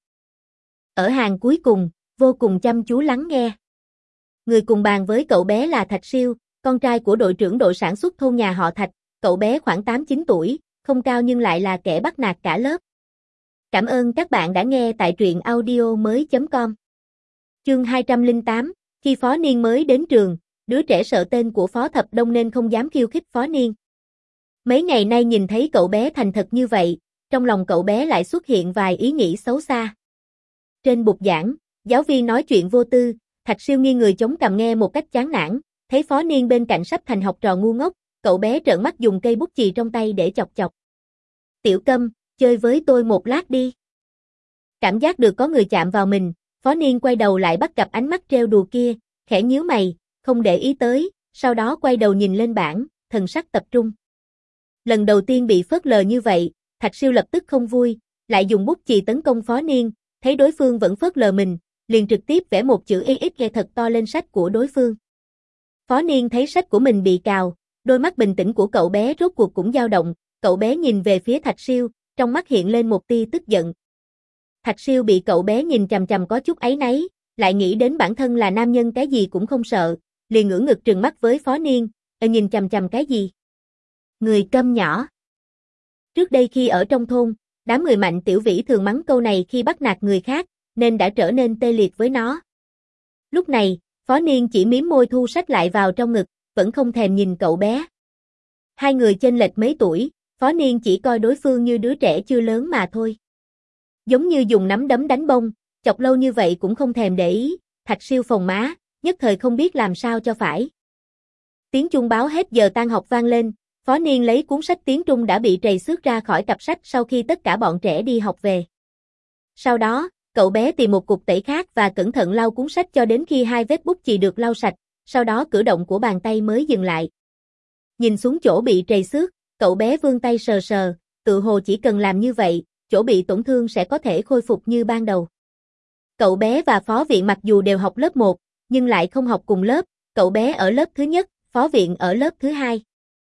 Ở hàng cuối cùng, vô cùng chăm chú lắng nghe. Người cùng bàn với cậu bé là Thạch Siêu, con trai của đội trưởng đội sản xuất thôn nhà họ Thạch, cậu bé khoảng tám chín tuổi, không cao nhưng lại là kẻ bắt nạt cả lớp. Cảm ơn các bạn đã nghe tại truyện audio mới chấm com. Chương hai trăm lẻ tám, khi Phó Niên mới đến trường, đứa trẻ sợ tên của Phó Thập Đông nên không dám khiêu khích Phó Niên. Mấy ngày nay nhìn thấy cậu bé thành thật như vậy, trong lòng cậu bé lại xuất hiện vài ý nghĩ xấu xa. Trên bục giảng, giáo viên nói chuyện vô tư, Thạch Siêu nghiêng người chống cằm nghe một cách chán nản, thấy Phó Niên bên cạnh sắp thành học trò ngu ngốc, cậu bé trợn mắt dùng cây bút chì trong tay để chọc chọc. Tiểu Câm, chơi với tôi một lát đi. Cảm giác được có người chạm vào mình, Phó Niên quay đầu lại bắt gặp ánh mắt trêu đùa kia, khẽ nhíu mày, không để ý tới, sau đó quay đầu nhìn lên bảng, thần sắc tập trung. Lần đầu tiên bị phớt lờ như vậy, Thạch Siêu lập tức không vui, lại dùng bút chì tấn công Phó Niên, thấy đối phương vẫn phớt lờ mình, liền trực tiếp vẽ một chữ ích ích thật to lên sách của đối phương. Phó Niên thấy sách của mình bị cào, đôi mắt bình tĩnh của cậu bé rốt cuộc cũng dao động, cậu bé nhìn về phía Thạch Siêu, trong mắt hiện lên một tia tức giận. Thạch Siêu bị cậu bé nhìn chằm chằm có chút áy náy, lại nghĩ đến bản thân là nam nhân cái gì cũng không sợ, liền ngửa ngực trừng mắt với Phó Niên, "Ờ nhìn chằm chằm cái gì? Người câm nhỏ." Trước đây khi ở trong thôn, đám người Mạnh Tiểu Vĩ thường mắng câu này khi bắt nạt người khác, nên đã trở nên tê liệt với nó. Lúc này, Phó Niên chỉ mím môi thu sách lại vào trong ngực, vẫn không thèm nhìn cậu bé. Hai người chênh lệch mấy tuổi, Phó Niên chỉ coi đối phương như đứa trẻ chưa lớn mà thôi. Giống như dùng nắm đấm đánh bông, chọc lâu như vậy cũng không thèm để ý, Thạch Siêu phồng má, nhất thời không biết làm sao cho phải. Tiếng chuông báo hết giờ tan học vang lên, Phó Niên lấy cuốn sách tiếng Trung đã bị trầy xước ra khỏi cặp sách sau khi tất cả bọn trẻ đi học về. Sau đó, cậu bé tìm một cục tẩy khác và cẩn thận lau cuốn sách cho đến khi hai vết bút chì được lau sạch, sau đó cử động của bàn tay mới dừng lại. Nhìn xuống chỗ bị trầy xước, cậu bé vươn tay sờ sờ, tự hồ chỉ cần làm như vậy, chỗ bị tổn thương sẽ có thể khôi phục như ban đầu. Cậu bé và Phó Viện mặc dù đều học lớp một, nhưng lại không học cùng lớp, cậu bé ở lớp thứ nhất, Phó Viện ở lớp thứ hai.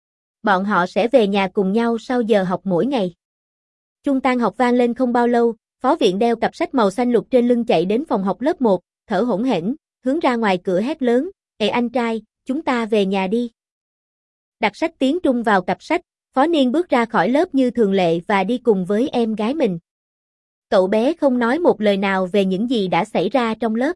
Bọn họ sẽ về nhà cùng nhau sau giờ học mỗi ngày. Chuông tan học vang lên không bao lâu, Phó Viện đeo cặp sách màu xanh lục trên lưng chạy đến phòng học lớp một, thở hổn hển, hướng ra ngoài cửa hét lớn, "Ê anh trai, chúng ta về nhà đi." Đặt sách tiếng Trung vào cặp sách, Phó Niên bước ra khỏi lớp như thường lệ và đi cùng với em gái mình. Cậu bé không nói một lời nào về những gì đã xảy ra trong lớp.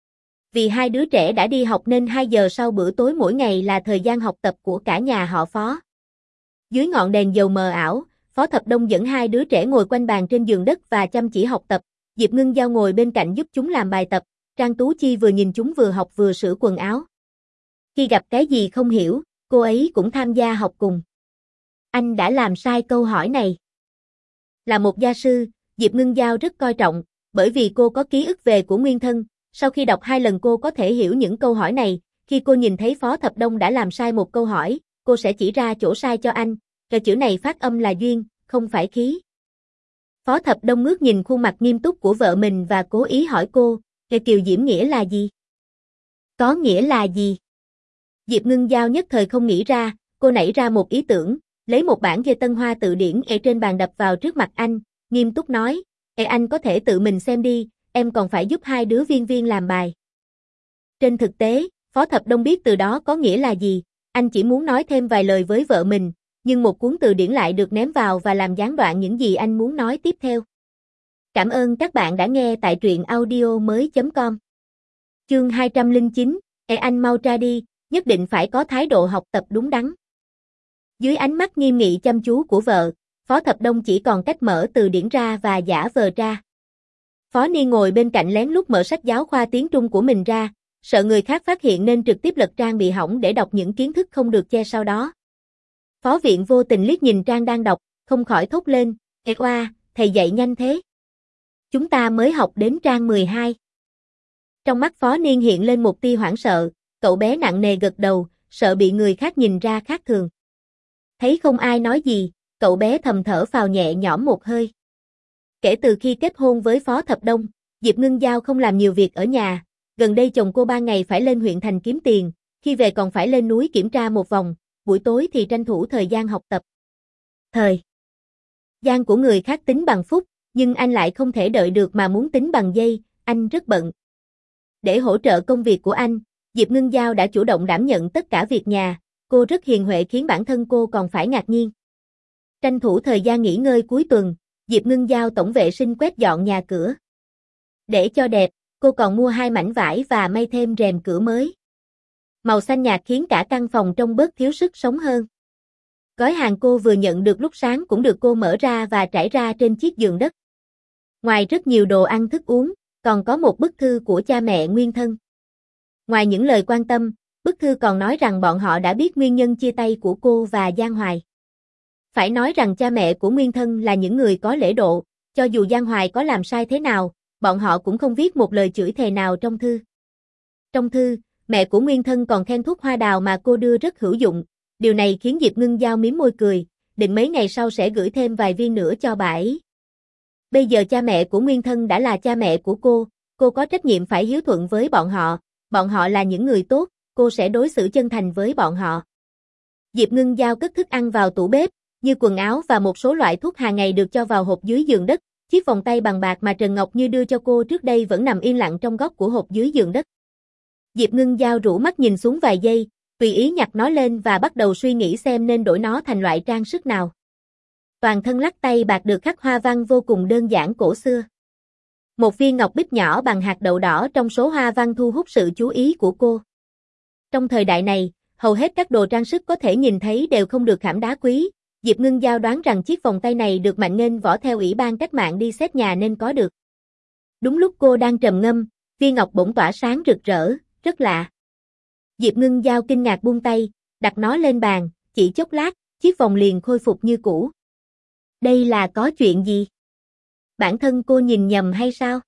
Vì hai đứa trẻ đã đi học nên hai giờ sau bữa tối mỗi ngày là thời gian học tập của cả nhà họ Phó. Dưới ngọn đèn dầu mờ ảo, Phó Thập Đông dẫn hai đứa trẻ ngồi quanh bàn trên giường đất và chăm chỉ học tập, Diệp Ngưng Giao ngồi bên cạnh giúp chúng làm bài tập, Trang Tú Chi vừa nhìn chúng vừa học vừa sửa quần áo. Khi gặp cái gì không hiểu, cô ấy cũng tham gia học cùng. Anh đã làm sai câu hỏi này. Là một gia sư, Diệp Ngưng Giao rất coi trọng, bởi vì cô có ký ức về của nguyên thân, sau khi đọc hai lần cô có thể hiểu những câu hỏi này, khi cô nhìn thấy Phó Thập Đông đã làm sai một câu hỏi, cô sẽ chỉ ra chỗ sai cho anh, cái chữ này phát âm là duyên, không phải khí. Phó Thập Đông ngước nhìn khuôn mặt nghiêm túc của vợ mình và cố ý hỏi cô, cái kiều diễm nghĩa là gì? Có nghĩa là gì? Diệp Ngưng Giao nhất thời không nghĩ ra, cô nảy ra một ý tưởng, lấy một bản Ghê Tân Hoa tự điển ở trên bàn đập vào trước mặt anh, nghiêm túc nói, Ê anh có thể tự mình xem đi, em còn phải giúp hai đứa viên viên làm bài. Trên thực tế, Phó Thập Đông biết từ đó có nghĩa là gì, anh chỉ muốn nói thêm vài lời với vợ mình, nhưng một cuốn từ điển lại được ném vào và làm gián đoạn những gì anh muốn nói tiếp theo. Cảm ơn các bạn đã nghe tại truyện audio mới chấm com. Chương hai trăm lẻ chín, Ê anh mau ra đi, nhất định phải có thái độ học tập đúng đắn. Dưới ánh mắt nghiêm nghị chăm chú của vợ, Phó Thập Đông chỉ còn cách mở từ điển ra và giả vờ ra. Phó Ni ngồi bên cạnh lén lút mở sách giáo khoa tiếng Trung của mình ra, sợ người khác phát hiện nên trực tiếp lật trang bị hỏng để đọc những kiến thức không được che sau đó. Phó Viện vô tình liếc nhìn trang đang đọc, không khỏi thốt lên, Ê oa, thầy dạy nhanh thế. Chúng ta mới học đến trang mười hai. Trong mắt Phó Niên hiện lên một tia hoảng sợ, cậu bé nặng nề gật đầu, sợ bị người khác nhìn ra khác thường. Thấy không ai nói gì, cậu bé thầm thở phào nhẹ nhõm một hơi. Kể từ khi kết hôn với Phó Thập Đông, Diệp Ngưng Giao không làm nhiều việc ở nhà, gần đây chồng cô ba ngày phải lên huyện thành kiếm tiền, khi về còn phải lên núi kiểm tra một vòng, buổi tối thì tranh thủ thời gian học tập. Thời gian của người khác tính bằng phút, nhưng anh lại không thể đợi được mà muốn tính bằng giây, anh rất bận. Để hỗ trợ công việc của anh, Diệp Ngưng Giao đã chủ động đảm nhận tất cả việc nhà, cô rất hiền huệ khiến bản thân cô còn phải ngạc nhiên. Tranh thủ thời gian nghỉ ngơi cuối tuần, Diệp Ngưng Giao tổng vệ sinh quét dọn nhà cửa. Để cho đẹp, cô còn mua hai mảnh vải và may thêm rèm cửa mới. Màu xanh nhạt khiến cả căn phòng trông bớt thiếu sức sống hơn. Gói hàng cô vừa nhận được lúc sáng cũng được cô mở ra và trải ra trên chiếc giường đất. Ngoài rất nhiều đồ ăn thức uống, còn có một bức thư của cha mẹ Nguyên Thân. Ngoài những lời quan tâm, bức thư còn nói rằng bọn họ đã biết nguyên nhân chia tay của cô và Giang Hoài. Phải nói rằng cha mẹ của Nguyên Thân là những người có lễ độ, cho dù Giang Hoài có làm sai thế nào, bọn họ cũng không viết một lời chửi thề nào trong thư. Trong thư, mẹ của Nguyên Thân còn khen thuốc hoa đào mà cô đưa rất hữu dụng, điều này khiến Diệp Ngưng Giao mím môi cười, định mấy ngày sau sẽ gửi thêm vài viên nữa cho bà ấy. Bây giờ cha mẹ của Nguyên Thân đã là cha mẹ của cô, cô có trách nhiệm phải hiếu thuận với bọn họ, bọn họ là những người tốt, cô sẽ đối xử chân thành với bọn họ. Diệp Ngưng Giao cất thức ăn vào tủ bếp, như quần áo và một số loại thuốc hàng ngày được cho vào hộp dưới giường đất, chiếc vòng tay bằng bạc mà Trần Ngọc Như đưa cho cô trước đây vẫn nằm yên lặng trong góc của hộp dưới giường đất. Diệp Ngưng Giao rũ mắt nhìn xuống vài giây, tùy ý nhặt nó lên và bắt đầu suy nghĩ xem nên đổi nó thành loại trang sức nào. Toàn thân lắc tay bạc được khắc hoa văn vô cùng đơn giản cổ xưa. Một viên ngọc bích nhỏ bằng hạt đậu đỏ trong số hoa văn thu hút sự chú ý của cô. Trong thời đại này, hầu hết các đồ trang sức có thể nhìn thấy đều không được khảm đá quý. Diệp Ngưng Giao đoán rằng chiếc vòng tay này được Mạnh Nghênh Võ theo Ủy ban Cách mạng đi xét nhà nên có được. Đúng lúc cô đang trầm ngâm, viên ngọc bỗng tỏa sáng rực rỡ, rất lạ. Diệp Ngưng Giao kinh ngạc buông tay, đặt nó lên bàn, chỉ chốc lát, chiếc vòng liền khôi phục như cũ. Đây là có chuyện gì? Bản thân cô nhìn nhầm hay sao?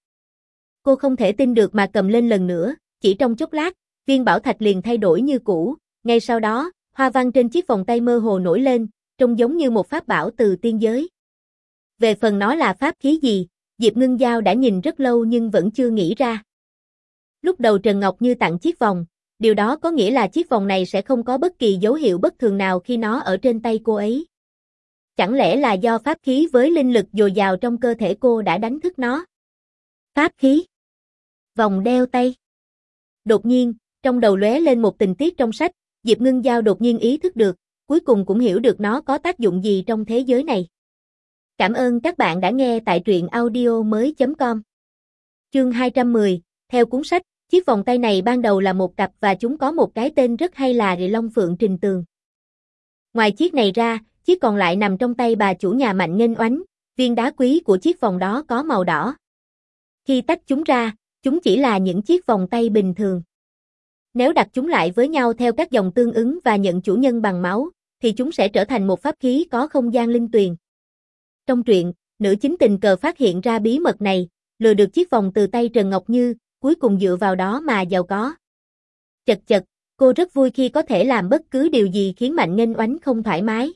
Cô không thể tin được mà cầm lên lần nữa, chỉ trong chốc lát, viên bảo thạch liền thay đổi như cũ, ngay sau đó, hoa văn trên chiếc vòng tay mơ hồ nổi lên, trông giống như một pháp bảo từ tiên giới. Về phần nó là pháp khí gì, Diệp Ngưng Giao đã nhìn rất lâu nhưng vẫn chưa nghĩ ra. Lúc đầu Trần Ngọc Như tặng chiếc vòng, điều đó có nghĩa là chiếc vòng này sẽ không có bất kỳ dấu hiệu bất thường nào khi nó ở trên tay cô ấy. Chẳng lẽ là do pháp khí với linh lực dồi dào trong cơ thể cô đã đánh thức nó? Pháp khí? Vòng đeo tay? Đột nhiên, trong đầu lóe lên một tình tiết trong sách, Diệp Ngưng Giao đột nhiên ý thức được, cuối cùng cũng hiểu được nó có tác dụng gì trong thế giới này. Cảm ơn các bạn đã nghe tại truyện audio mới chấm com. Chương hai trăm mười, theo cuốn sách, chiếc vòng tay này ban đầu là một cặp và chúng có một cái tên rất hay là Rì Long Phượng Trình Tường. Ngoài chiếc này ra, chiếc còn lại nằm trong tay bà chủ nhà Mạnh Nghênh Oánh, viên đá quý của chiếc vòng đó có màu đỏ. Khi tách chúng ra, chúng chỉ là những chiếc vòng tay bình thường. Nếu đặt chúng lại với nhau theo các dòng tương ứng và nhận chủ nhân bằng máu, thì chúng sẽ trở thành một pháp khí có không gian linh tuyền. Trong truyện, nữ chính tình cờ phát hiện ra bí mật này, lừa được chiếc vòng từ tay Trần Ngọc Như, cuối cùng dựa vào đó mà giàu có. Chật chật, cô rất vui khi có thể làm bất cứ điều gì khiến Mạnh Nghênh Oánh không thoải mái.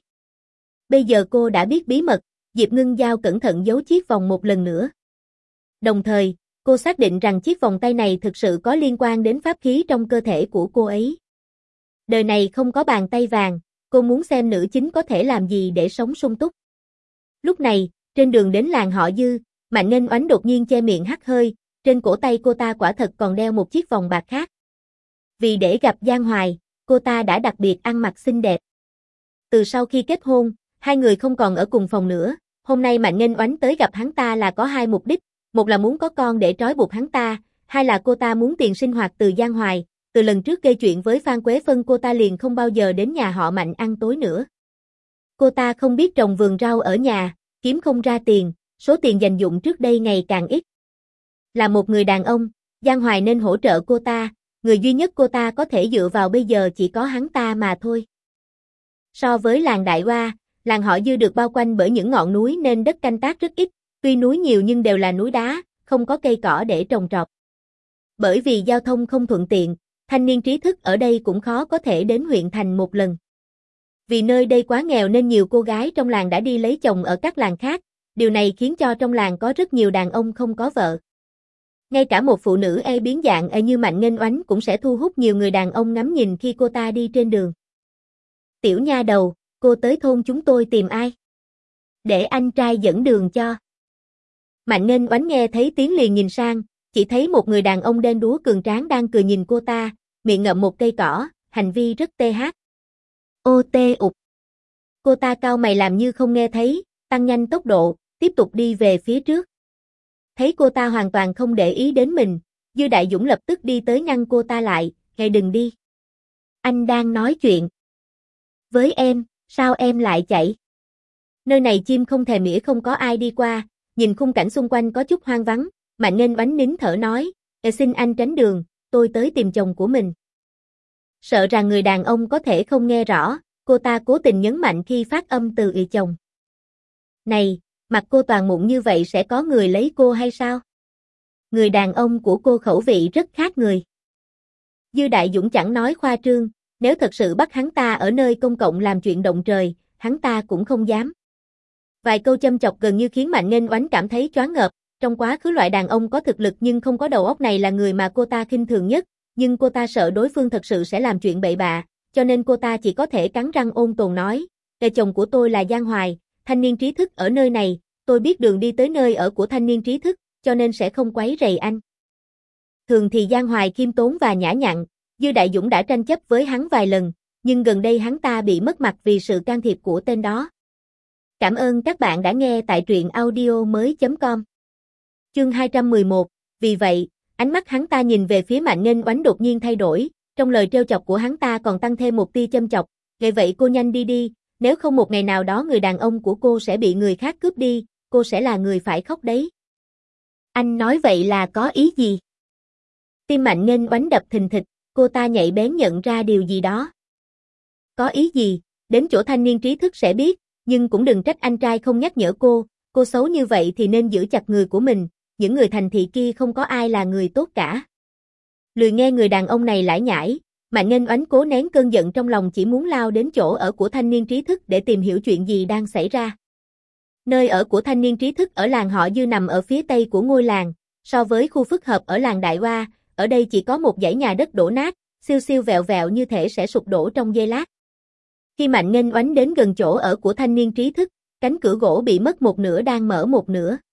Bây giờ cô đã biết bí mật, Diệp Ngưng Giao cẩn thận giấu chiếc vòng một lần nữa. Đồng thời, cô xác định rằng chiếc vòng tay này thực sự có liên quan đến pháp khí trong cơ thể của cô ấy. Đời này không có bàn tay vàng, cô muốn xem nữ chính có thể làm gì để sống sung túc. Lúc này, trên đường đến làng họ Dư, Mạnh Nghênh Oánh đột nhiên che miệng hắt hơi, trên cổ tay cô ta quả thật còn đeo một chiếc vòng bạc khác. Vì để gặp Giang Hoài, cô ta đã đặc biệt ăn mặc xinh đẹp. Từ sau khi kết hôn, hai người không còn ở cùng phòng nữa, hôm nay Mạnh Nghênh Oánh tới gặp hắn ta là có hai mục đích, một là muốn có con để trói buộc hắn ta, hai là cô ta muốn tiền sinh hoạt từ Giang Hoài, từ lần trước gây chuyện với Phan Quế Phân cô ta liền không bao giờ đến nhà họ Mạnh ăn tối nữa. Cô ta không biết trồng vườn rau ở nhà, kiếm không ra tiền, số tiền dành dụm trước đây ngày càng ít. Là một người đàn ông, Giang Hoài nên hỗ trợ cô ta, người duy nhất cô ta có thể dựa vào bây giờ chỉ có hắn ta mà thôi. So với làng Đại Hoa, làng họ Dư được bao quanh bởi những ngọn núi nên đất canh tác rất ít, tuy núi nhiều nhưng đều là núi đá, không có cây cỏ để trồng trọt. Bởi vì giao thông không thuận tiện, thanh niên trí thức ở đây cũng khó có thể đến huyện thành một lần. Vì nơi đây quá nghèo nên nhiều cô gái trong làng đã đi lấy chồng ở các làng khác, điều này khiến cho trong làng có rất nhiều đàn ông không có vợ. Ngay cả một phụ nữ e biến dạng e như Mạnh Nghênh Oánh cũng sẽ thu hút nhiều người đàn ông ngắm nhìn khi cô ta đi trên đường. Tiểu nha đầu, cô tới thôn chúng tôi tìm ai? Để anh trai dẫn đường cho. Mạnh Nghênh Oánh nghe thấy tiếng liền nhìn sang, chỉ thấy một người đàn ông đen đúa cường tráng đang cười nhìn cô ta, miệng ngậm một cây cỏ, hành vi rất tê hát. Ô tê ụt. Cô ta cau mày làm như không nghe thấy, tăng nhanh tốc độ, tiếp tục đi về phía trước. Thấy cô ta hoàn toàn không để ý đến mình, Dư Đại Dũng lập tức đi tới ngăn cô ta lại, "Hãy đừng đi. Anh đang nói chuyện với em, sao em lại chạy?" Nơi này chim không thèm mỉa không có ai đi qua, nhìn khung cảnh xung quanh có chút hoang vắng, Mạnh Nghênh Oánh nín thở nói, "Ê xin anh tránh đường, tôi tới tìm chồng của mình." Sợ rằng người đàn ông có thể không nghe rõ, cô ta cố tình nhấn mạnh khi phát âm từ "ì chồng". "Này, mặt cô toàn mụn như vậy sẽ có người lấy cô hay sao? Người đàn ông của cô khẩu vị rất khác người." Dư Đại Dũng chẳng nói khoa trương, nếu thật sự bắt hắn ta ở nơi công cộng làm chuyện động trời, hắn ta cũng không dám. Vài câu châm chọc gần như khiến Mạnh Nghênh Oánh cảm thấy choáng ngợp, trong quá khứ loại đàn ông có thực lực nhưng không có đầu óc này là người mà cô ta khinh thường nhất, nhưng cô ta sợ đối phương thật sự sẽ làm chuyện bậy bạ, cho nên cô ta chỉ có thể cắn răng ôn tồn nói, "Đệ chồng của tôi là Giang Hoài, thanh niên trí thức ở nơi này, tôi biết đường đi tới nơi ở của thanh niên trí thức, cho nên sẽ không quấy rầy anh." Thường thì Giang Hoài khiêm tốn và nhã nhặn, Dư Đại Dũng đã tranh chấp với hắn vài lần, nhưng gần đây hắn ta bị mất mặt vì sự can thiệp của tên đó. Cảm ơn các bạn đã nghe tại truyện audio mới chấm com. Chương hai trăm mười một, vì vậy, ánh mắt hắn ta nhìn về phía Mạnh Nghênh Oánh đột nhiên thay đổi, trong lời trêu chọc của hắn ta còn tăng thêm một tia châm chọc, "Vậy vậy cô nhanh đi đi, nếu không một ngày nào đó người đàn ông của cô sẽ bị người khác cướp đi, cô sẽ là người phải khóc đấy." Anh nói vậy là có ý gì? Tim Mạnh Nghênh Oánh đập thình thịch, cô ta nhạy bén nhận ra điều gì đó. Có ý gì? Đến chỗ thanh niên trí thức sẽ biết, nhưng cũng đừng trách anh trai không nhắc nhở cô, cô xấu như vậy thì nên giữ chặt người của mình, những người thành thị kia không có ai là người tốt cả. Lười nghe người đàn ông này lải nhải, Mạnh Nghênh Oánh cố nén cơn giận trong lòng chỉ muốn lao đến chỗ ở của thanh niên trí thức để tìm hiểu chuyện gì đang xảy ra. Nơi ở của thanh niên trí thức ở làng họ Dư nằm ở phía tây của ngôi làng, so với khu phức hợp ở làng Đại Hoa, ở đây chỉ có một dãy nhà đất đổ nát, siêu siêu vẹo vẹo như thể sẽ sụp đổ trong giây lát. Khi Mạnh Nghênh Oánh đến gần chỗ ở của thanh niên trí thức, cánh cửa gỗ bị mất một nửa đang mở một nửa.